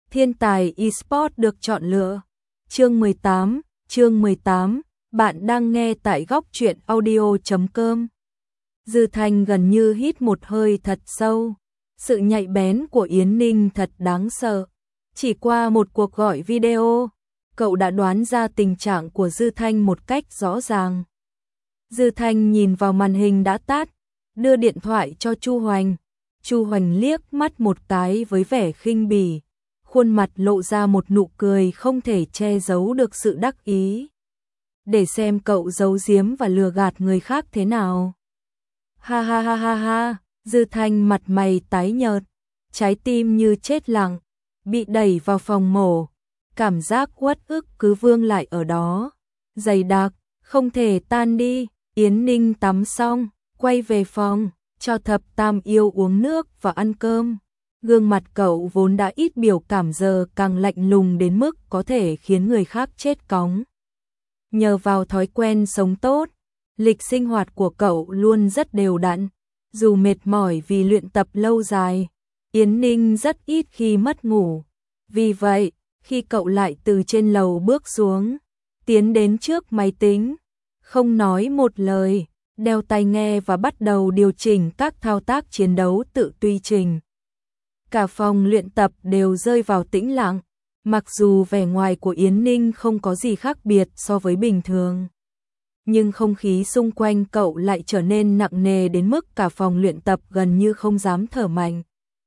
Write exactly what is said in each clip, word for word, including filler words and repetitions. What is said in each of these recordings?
Thiên tài eSports được chọn lựa. Chương mười tám, chương mười tám, bạn đang nghe tại góc truyện audio chấm com. Dư Thanh gần như hít một hơi thật sâu. Sự nhạy bén của Yến Ninh thật đáng sợ. Chỉ qua một cuộc gọi video, cậu đã đoán ra tình trạng của Dư Thanh một cách rõ ràng. Dư Thanh nhìn vào màn hình đã tắt, đưa điện thoại cho Chu Hoành. Chu Hoành liếc mắt một cái với vẻ khinh bỉ, khuôn mặt lộ ra một nụ cười không thể che giấu được sự đắc ý. Để xem cậu giấu giếm và lừa gạt người khác thế nào. Ha ha ha ha ha, Dư Thanh mặt mày tái nhợt, trái tim như chết lặng, bị đẩy vào phòng mổ. Cảm giác uất ức cứ vương lại ở đó, dày đặc, không thể tan đi. Yến Ninh tắm xong, quay về phòng, cho Thập Tam Yêu uống nước và ăn cơm. Gương mặt cậu vốn đã ít biểu cảm giờ càng lạnh lùng đến mức có thể khiến người khác chết cóng. Nhờ vào thói quen sống tốt, lịch sinh hoạt của cậu luôn rất đều đặn. Dù mệt mỏi vì luyện tập lâu dài, Yến Ninh rất ít khi mất ngủ. Vì vậy, khi cậu lại từ trên lầu bước xuống, tiến đến trước máy tính, không nói một lời, đeo tai nghe và bắt đầu điều chỉnh các thao tác chiến đấu tự tùy trình. Cả phòng luyện tập đều rơi vào tĩnh lặng, mặc dù vẻ ngoài của Yến Ninh không có gì khác biệt so với bình thường. Nhưng không khí xung quanh cậu lại trở nên nặng nề đến mức cả phòng luyện tập gần như không dám thở mạnh.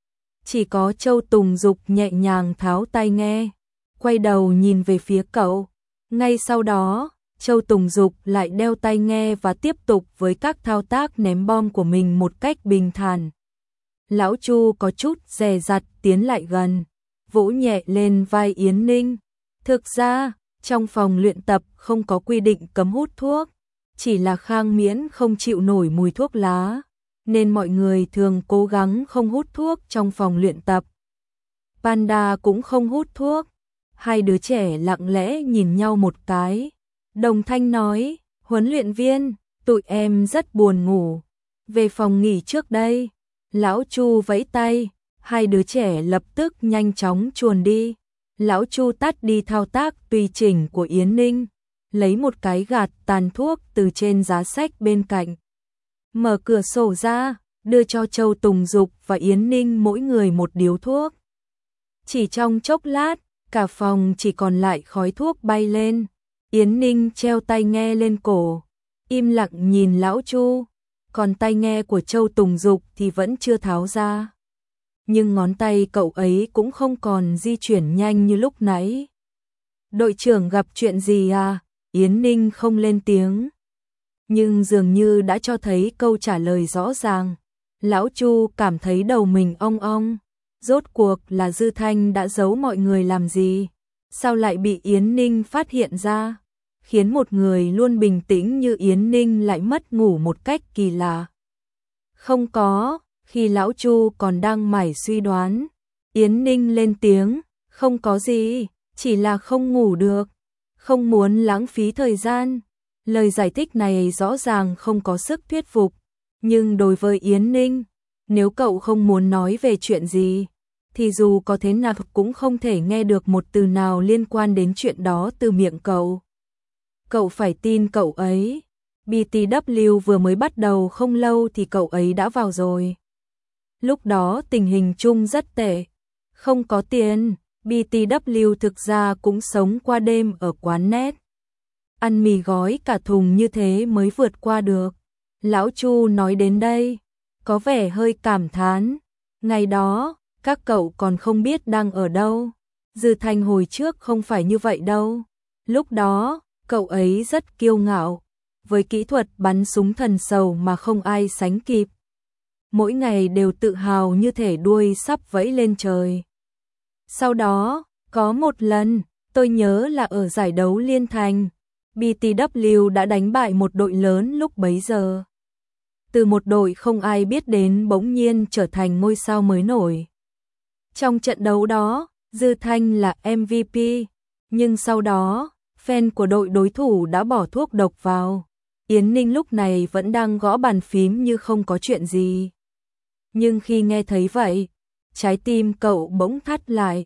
Chỉ có Châu Tùng Dục nhẹ nhàng tháo tai nghe, quay đầu nhìn về phía cậu. Ngay sau đó, Châu Tùng Dục lại đeo tai nghe và tiếp tục với các thao tác ném bom của mình một cách bình thản. Lão Chu có chút dè dặt tiến lại gần, vỗ nhẹ lên vai Yến Ninh. Thực ra, trong phòng luyện tập không có quy định cấm hút thuốc, chỉ là Khang Miễn không chịu nổi mùi thuốc lá, nên mọi người thường cố gắng không hút thuốc trong phòng luyện tập. Panda cũng không hút thuốc. Hai đứa trẻ lặng lẽ nhìn nhau một cái. Đồng Thanh nói, huấn luyện viên, tụi em rất buồn ngủ, về phòng nghỉ trước đây. Lão Chu vẫy tay, hai đứa trẻ lập tức nhanh chóng chuồn đi. Lão Chu tắt đi thao tác tùy chỉnh của Yến Ninh, lấy một cái gạt tàn thuốc từ trên giá sách bên cạnh. Mở cửa sổ ra, đưa cho Châu Tùng Dục và Yến Ninh mỗi người một điếu thuốc. Chỉ trong chốc lát, cả phòng chỉ còn lại khói thuốc bay lên. Yến Ninh treo tai nghe lên cổ, im lặng nhìn Lão Chu, còn tai nghe của Châu Tùng Dục thì vẫn chưa tháo ra. Nhưng ngón tay cậu ấy cũng không còn di chuyển nhanh như lúc nãy. Đội trưởng gặp chuyện gì à? Yến Ninh không lên tiếng, nhưng dường như đã cho thấy câu trả lời rõ ràng. Lão Chu cảm thấy đầu mình ong ong. Rốt cuộc là Dư Thanh đã giấu mọi người làm gì? Sao lại bị Yến Ninh phát hiện ra? Khiến một người luôn bình tĩnh như Yến Ninh lại mất ngủ một cách kỳ lạ. Không có, khi Lão Chu còn đang mải suy đoán, Yến Ninh lên tiếng, không có gì, chỉ là không ngủ được, không muốn lãng phí thời gian. Lời giải thích này rõ ràng không có sức thuyết phục, nhưng đối với Yến Ninh, nếu cậu không muốn nói về chuyện gì, thì dù có thế nào cũng không thể nghe được một từ nào liên quan đến chuyện đó từ miệng cậu. Cậu phải tin cậu ấy. bê tê vê vừa mới bắt đầu không lâu thì cậu ấy đã vào rồi. Lúc đó tình hình chung rất tệ, không có tiền, bê tê vê thực ra cũng sống qua đêm ở quán net. Ăn mì gói cả thùng như thế mới vượt qua được. Lão Chu nói đến đây, có vẻ hơi cảm thán. Ngày đó, các cậu còn không biết đang ở đâu. Dư Thanh hồi trước không phải như vậy đâu. Lúc đó, cậu ấy rất kiêu ngạo, với kỹ thuật bắn súng thần sầu mà không ai sánh kịp. Mỗi ngày đều tự hào như thể đuôi sắp vẫy lên trời. Sau đó, có một lần, tôi nhớ là ở giải đấu Liên Thành, bê tê vê đã đánh bại một đội lớn lúc bấy giờ. Từ một đội không ai biết đến bỗng nhiên trở thành ngôi sao mới nổi. Trong trận đấu đó, Dư Thanh là em vê pê, nhưng sau đó, fan của đội đối thủ đã bỏ thuốc độc vào. Yến Ninh lúc này vẫn đang gõ bàn phím như không có chuyện gì. Nhưng khi nghe thấy vậy, trái tim cậu bỗng thắt lại,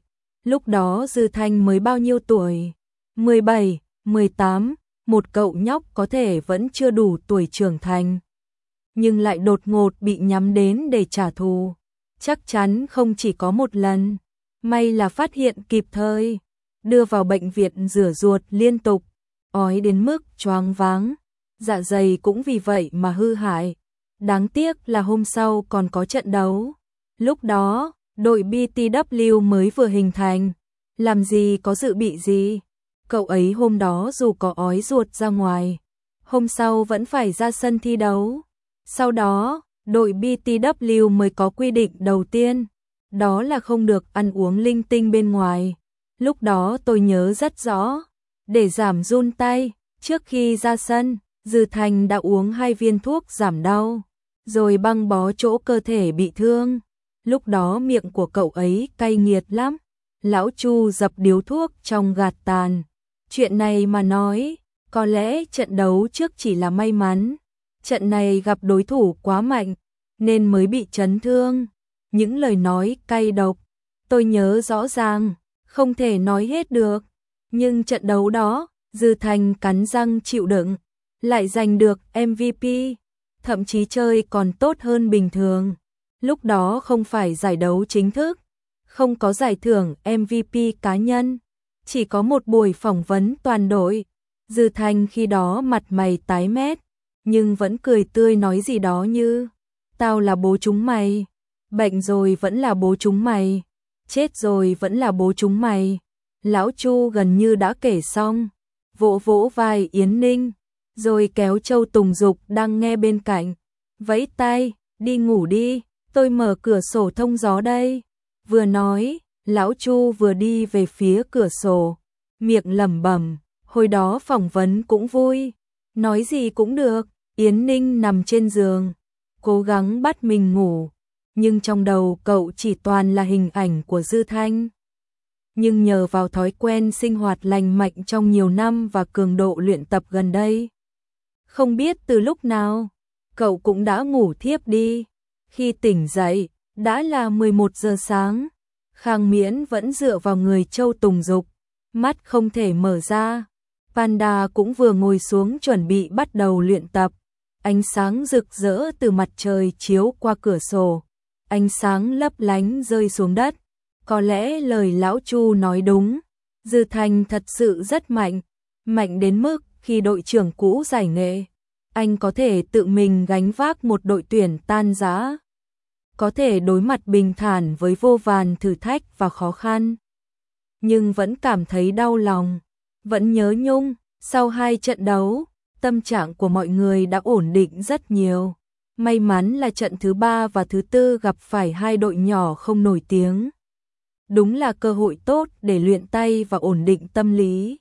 Lúc đó Dư Thanh mới bao nhiêu tuổi? mười bảy, mười tám, một cậu nhóc có thể vẫn chưa đủ tuổi trưởng thành. Nhưng lại đột ngột bị nhắm đến để trả thù. Chắc chắn không chỉ có một lần. May là phát hiện kịp thời. Đưa vào bệnh viện rửa ruột liên tục. Ói đến mức choáng váng. Dạ dày cũng vì vậy mà hư hại. Đáng tiếc là hôm sau còn có trận đấu. Lúc đó, đội bê tê vê mới vừa hình thành. Làm gì có dự bị gì. Cậu ấy hôm đó dù có ói ruột ra ngoài, hôm sau vẫn phải ra sân thi đấu. Sau đó, đội bê tê vê mới có quy định đầu tiên, đó là không được ăn uống linh tinh bên ngoài. Lúc đó tôi nhớ rất rõ, để giảm run tay, trước khi ra sân, Dư Thanh đã uống hai viên thuốc giảm đau, rồi băng bó chỗ cơ thể bị thương. Lúc đó miệng của cậu ấy cay nghiệt lắm. Lão Chu dập điếu thuốc trong gạt tàn. Chuyện này mà nói, có lẽ trận đấu trước chỉ là may mắn. Trận này gặp đối thủ quá mạnh, nên mới bị chấn thương. Những lời nói cay độc, tôi nhớ rõ ràng, không thể nói hết được. Nhưng trận đấu đó, Dư Thanh cắn răng chịu đựng, lại giành được em vê pê, thậm chí chơi còn tốt hơn bình thường. Lúc đó không phải giải đấu chính thức, không có giải thưởng em vê pê cá nhân, chỉ có một buổi phỏng vấn toàn đội. Dư Thanh khi đó mặt mày tái mét, nhưng vẫn cười tươi nói gì đó như: tao là bố chúng mày, bệnh rồi vẫn là bố chúng mày, chết rồi vẫn là bố chúng mày. Lão Chu gần như đã kể xong, vỗ vỗ vai Yến Ninh, rồi kéo Châu Tùng Dục đang nghe bên cạnh, vẫy tay, đi ngủ đi, tôi mở cửa sổ thông gió đây. Vừa nói, Lão Chu vừa đi về phía cửa sổ, miệng lẩm bẩm, hồi đó phỏng vấn cũng vui, nói gì cũng được. Yến Ninh nằm trên giường, cố gắng bắt mình ngủ, nhưng trong đầu cậu chỉ toàn là hình ảnh của Dư Thanh. Nhưng nhờ vào thói quen sinh hoạt lành mạnh trong nhiều năm và cường độ luyện tập gần đây, không biết từ lúc nào, cậu cũng đã ngủ thiếp đi. Khi tỉnh dậy, đã là mười một giờ sáng. Khang Miễn vẫn dựa vào người Châu Tùng Dục, mắt không thể mở ra. Panda cũng vừa ngồi xuống chuẩn bị bắt đầu luyện tập. Ánh sáng rực rỡ từ mặt trời chiếu qua cửa sổ, ánh sáng lấp lánh rơi xuống đất. Có lẽ lời Lão Chu nói đúng, Dư Thanh thật sự rất mạnh, mạnh đến mức khi đội trưởng cũ giải nghệ, anh có thể tự mình gánh vác một đội tuyển tan rã, có thể đối mặt bình thản với vô vàn thử thách và khó khăn. Nhưng vẫn cảm thấy đau lòng, vẫn nhớ nhung. Sau hai trận đấu, tâm trạng của mọi người đã ổn định rất nhiều. May mắn là trận thứ ba và thứ tư gặp phải hai đội nhỏ không nổi tiếng. Đúng là cơ hội tốt để luyện tay và ổn định tâm lý.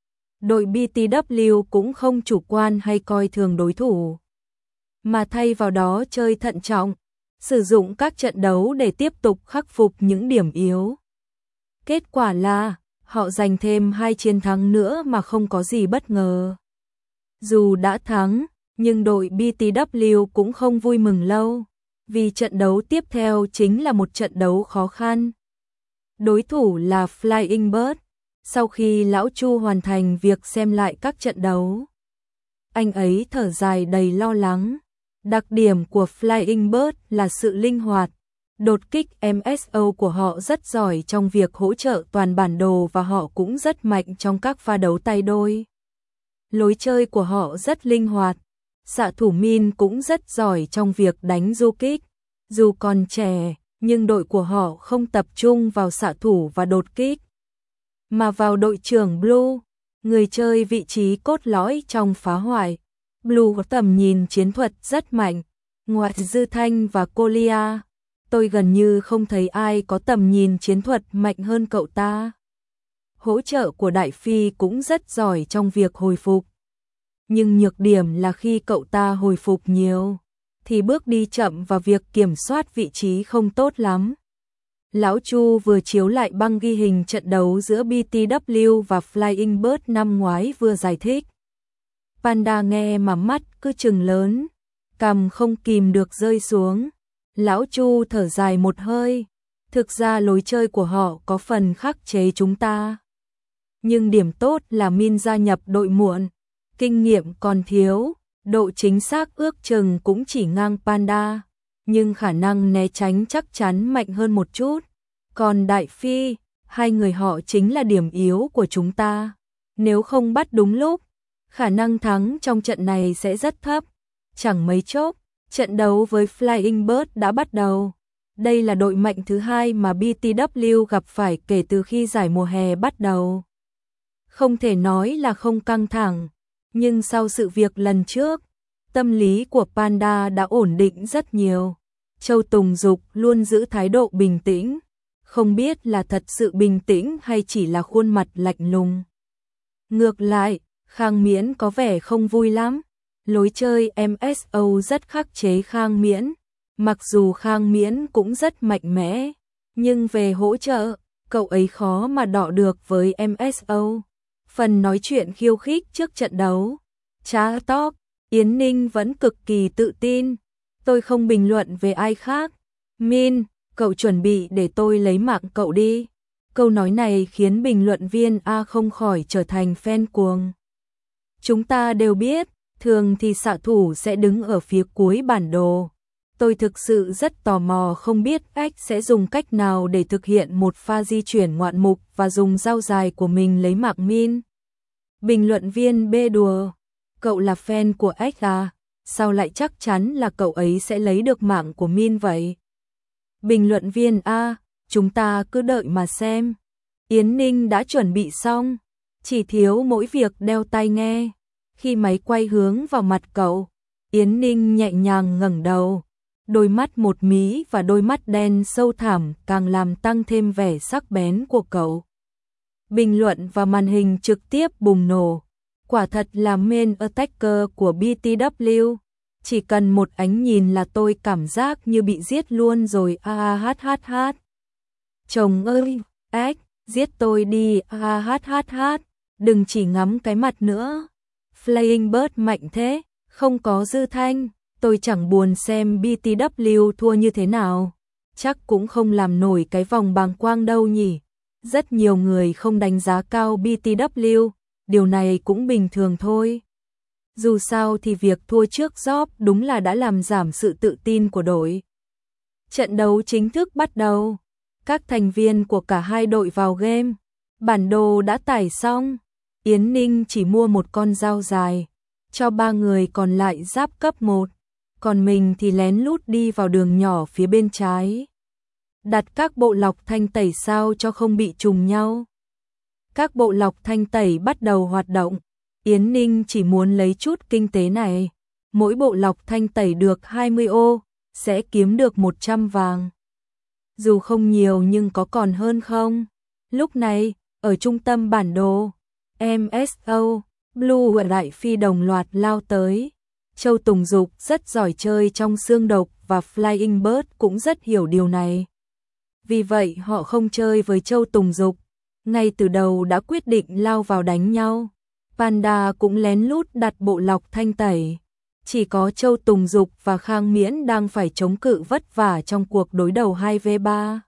Đội bê tê vê cũng không chủ quan hay coi thường đối thủ, mà thay vào đó chơi thận trọng, sử dụng các trận đấu để tiếp tục khắc phục những điểm yếu. Kết quả là họ giành thêm hai chiến thắng nữa mà không có gì bất ngờ. Dù đã thắng, nhưng đội bê tê vê cũng không vui mừng lâu, vì trận đấu tiếp theo chính là một trận đấu khó khăn. Đối thủ là Flying Bird. Sau khi Lão Chu hoàn thành việc xem lại các trận đấu, anh ấy thở dài đầy lo lắng. Đặc điểm của Flying Bird là sự linh hoạt. Đột kích em ét o của họ rất giỏi trong việc hỗ trợ toàn bản đồ và họ cũng rất mạnh trong các pha đấu tay đôi. Lối chơi của họ rất linh hoạt. Xạ thủ Min cũng rất giỏi trong việc đánh du kích. Dù còn trẻ, nhưng đội của họ không tập trung vào xạ thủ và đột kích, mà vào đội trưởng Blue, người chơi vị trí cốt lõi trong phá hoại. Blue có tầm nhìn chiến thuật rất mạnh. Ngoài Dư Thanh và Colia, tôi gần như không thấy ai có tầm nhìn chiến thuật mạnh hơn cậu ta. Hỗ trợ của Đại Phi cũng rất giỏi trong việc hồi phục. Nhưng nhược điểm là khi cậu ta hồi phục nhiều, thì bước đi chậm và việc kiểm soát vị trí không tốt lắm. Lão Chu vừa chiếu lại băng ghi hình trận đấu giữa bê tê vê và Flying Bird năm ngoái vừa giải thích. Panda nghe mà mắt cứ trừng lớn, cằm không kìm được rơi xuống. Lão Chu thở dài một hơi, Thực ra lối chơi của họ có phần khắc chế chúng ta. Nhưng điểm tốt là Min gia nhập đội muộn, kinh nghiệm còn thiếu, độ chính xác ước chừng cũng chỉ ngang Panda, nhưng khả năng né tránh chắc chắn mạnh hơn một chút. Còn Đại Phi, hai người họ chính là điểm yếu của chúng ta. Nếu không bắt đúng lúc, khả năng thắng trong trận này sẽ rất thấp. Chẳng mấy chốc, trận đấu với Flying Bird đã bắt đầu. Đây là đội mạnh thứ hai mà bê tê vê gặp phải kể từ khi giải mùa hè bắt đầu. Không thể nói là không căng thẳng, nhưng sau sự việc lần trước, tâm lý của Panda đã ổn định rất nhiều. Châu Tùng Dục luôn giữ thái độ bình tĩnh, không biết là thật sự bình tĩnh hay chỉ là khuôn mặt lạnh lùng. Ngược lại, Khang Miễn có vẻ không vui lắm. Lối chơi em ét ô rất khắc chế Khang Miễn, mặc dù Khang Miễn cũng rất mạnh mẽ, nhưng về hỗ trợ, cậu ấy khó mà đọ được với em ét ô. Phần nói chuyện khiêu khích trước trận đấu, Trá Talk, Yến Ninh vẫn cực kỳ tự tin. Tôi không bình luận về ai khác. Min, cậu chuẩn bị để tôi lấy mạng cậu đi. Câu nói này khiến bình luận viên A không khỏi trở thành fan cuồng. Chúng ta đều biết, thường thì xạ thủ sẽ đứng ở phía cuối bản đồ. Tôi thực sự rất tò mò không biết Ách sẽ dùng cách nào để thực hiện một pha di chuyển ngoạn mục và dùng dao dài của mình lấy mạng Min. Bình luận viên B đùa, cậu là fan của Ách à? Sao lại chắc chắn là cậu ấy sẽ lấy được mạng của Min vậy? Bình luận viên A, chúng ta cứ đợi mà xem. Yến Ninh đã chuẩn bị xong, chỉ thiếu mỗi việc đeo tai nghe. Khi máy quay hướng vào mặt cậu, Yến Ninh nhẹ nhàng ngẩng đầu. Đôi mắt một mí và đôi mắt đen sâu thẳm càng làm tăng thêm vẻ sắc bén của cậu. Bình luận và màn hình trực tiếp bùng nổ. Quả thật là main attacker của bê tê vê. Chỉ cần một ánh nhìn là tôi cảm giác như bị giết luôn rồi. A a hát hát hát. Chồng ơi, Ách, giết tôi đi. A a hát hát hát. Đừng chỉ ngắm cái mặt nữa. Flying Bird mạnh thế, không có Dư Thanh. Tôi chẳng buồn xem bê tê vê thua như thế nào. Chắc cũng không làm nổi cái vòng bàng quang đâu nhỉ. Rất nhiều người không đánh giá cao bê tê vê. Điều này cũng bình thường thôi. Dù sao thì việc thua trước job đúng là đã làm giảm sự tự tin của đội. Trận đấu chính thức bắt đầu. Các thành viên của cả hai đội vào game. Bản đồ đã tải xong. Yến Ninh chỉ mua một con dao dài, cho ba người còn lại giáp cấp một. Còn mình thì lén lút đi vào đường nhỏ phía bên trái. Đặt các bộ lọc thanh tẩy sao cho không bị trùng nhau. Các bộ lọc thanh tẩy bắt đầu hoạt động. Yến Ninh chỉ muốn lấy chút kinh tế này. Mỗi bộ lọc thanh tẩy được hai mươi ô, sẽ kiếm được một trăm vàng. Dù không nhiều nhưng có còn hơn không? Lúc này, ở trung tâm bản đồ, em ét ô, Blue và Đại Phi đồng loạt lao tới. Châu Tùng Dục rất giỏi chơi trong xương độc và Flying Bird cũng rất hiểu điều này. Vì vậy họ không chơi với Châu Tùng Dục, ngay từ đầu đã quyết định lao vào đánh nhau. Panda cũng lén lút đặt bộ lọc thanh tẩy. Chỉ có Châu Tùng Dục và Khang Miễn đang phải chống cự vất vả trong cuộc đối đầu hai vs ba.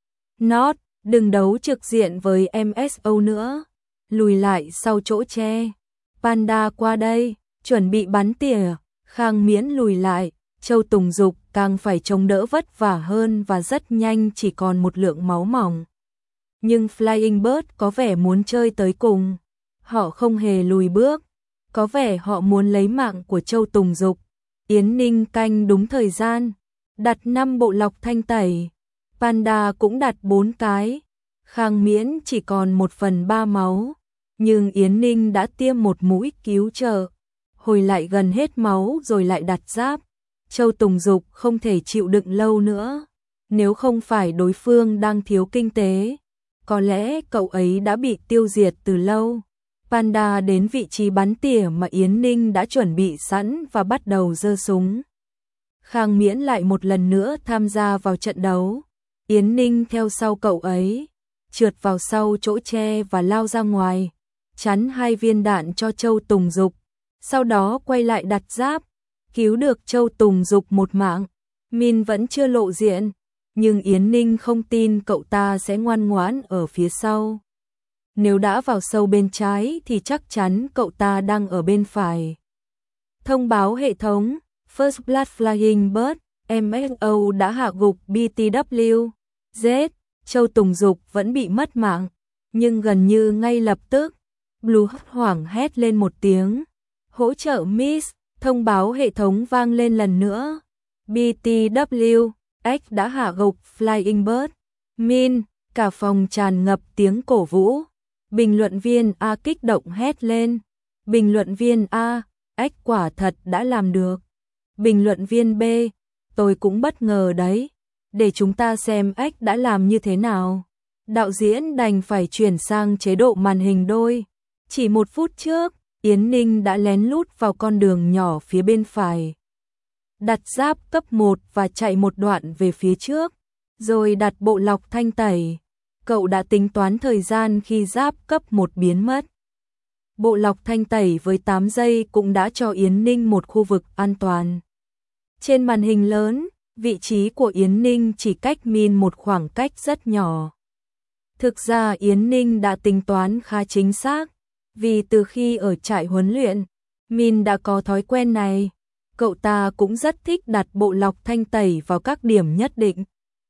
Not, đừng đấu trực diện với em ét ô nữa. Lùi lại sau chỗ tre. Panda qua đây, chuẩn bị bắn tỉa. Khang Miễn lùi lại, Châu Tùng Dục càng phải chống đỡ vất vả hơn và rất nhanh chỉ còn một lượng máu mỏng. Nhưng Flying Bird có vẻ muốn chơi tới cùng. Họ không hề lùi bước. Có vẻ họ muốn lấy mạng của Châu Tùng Dục. Yến Ninh canh đúng thời gian, đặt năm bộ lọc thanh tẩy. Panda cũng đặt bốn cái. Khang Miễn chỉ còn một phần ba máu. Nhưng Yến Ninh đã tiêm một mũi cứu trợ. Hồi lại gần hết máu rồi lại đặt giáp. Châu Tùng Dục không thể chịu đựng lâu nữa. Nếu không phải đối phương đang thiếu kinh tế, có lẽ cậu ấy đã bị tiêu diệt từ lâu. Panda đến vị trí bắn tỉa mà Yến Ninh đã chuẩn bị sẵn và bắt đầu giơ súng. Khang Miễn lại một lần nữa tham gia vào trận đấu. Yến Ninh theo sau cậu ấy, trượt vào sau chỗ tre và lao ra ngoài, chắn hai viên đạn cho Châu Tùng Dục. Sau đó quay lại đặt giáp, cứu được Châu Tùng Dục một mạng. Min vẫn chưa lộ diện, nhưng Yến Ninh không tin cậu ta sẽ ngoan ngoãn ở phía sau. Nếu đã vào sâu bên trái thì chắc chắn cậu ta đang ở bên phải. Thông báo hệ thống, First Blood Flying Bird, em ét o đã hạ gục bê tê vê. Z, Châu Tùng Dục vẫn bị mất mạng, nhưng gần như ngay lập tức, Blue hoảng hét lên một tiếng. Hỗ trợ Miss, thông báo hệ thống vang lên lần nữa. bê tê vê, X đã hạ gục Flying Bird. Min, cả phòng tràn ngập tiếng cổ vũ. Bình luận viên A kích động hét lên. Bình luận viên A, X quả thật đã làm được. Bình luận viên B, tôi cũng bất ngờ đấy. Để chúng ta xem X đã làm như thế nào. Đạo diễn đành phải chuyển sang chế độ màn hình đôi. Chỉ một phút trước, Yến Ninh đã lén lút vào con đường nhỏ phía bên phải. Đặt giáp cấp một và chạy một đoạn về phía trước, rồi đặt bộ lọc thanh tẩy. Cậu đã tính toán thời gian khi giáp cấp một biến mất. Bộ lọc thanh tẩy với tám giây cũng đã cho Yến Ninh một khu vực an toàn. Trên màn hình lớn, vị trí của Yến Ninh chỉ cách Min một khoảng cách rất nhỏ. Thực ra Yến Ninh đã tính toán khá chính xác, vì từ khi ở trại huấn luyện, Min đã có thói quen này. Cậu ta cũng rất thích đặt bộ lọc thanh tẩy vào các điểm nhất định.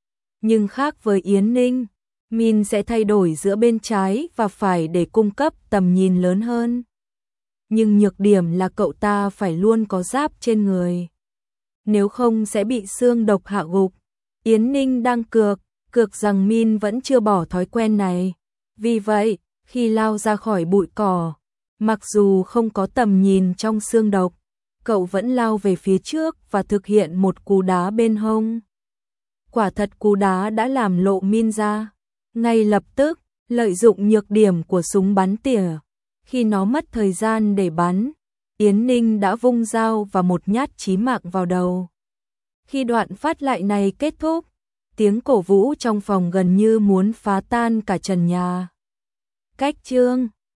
Nhưng khác với Yến Ninh, Min sẽ thay đổi giữa bên trái và phải để cung cấp tầm nhìn lớn hơn. Nhưng nhược điểm là cậu ta phải luôn có giáp trên người. Nếu không sẽ bị xương độc hạ gục. Yến Ninh đang cược, cược rằng Min vẫn chưa bỏ thói quen này. Vì vậy, khi lao ra khỏi bụi cỏ, mặc dù không có tầm nhìn trong xương độc, cậu vẫn lao về phía trước và thực hiện một cú đá bên hông. Quả thật cú đá đã làm lộ Min ra. Ngay lập tức, lợi dụng nhược điểm của súng bắn tỉa, khi nó mất thời gian để bắn, Yến Ninh đã vung dao và một nhát chí mạng vào đầu. Khi đoạn phát lại này kết thúc, tiếng cổ vũ trong phòng gần như muốn phá tan cả trần nhà. Cách chương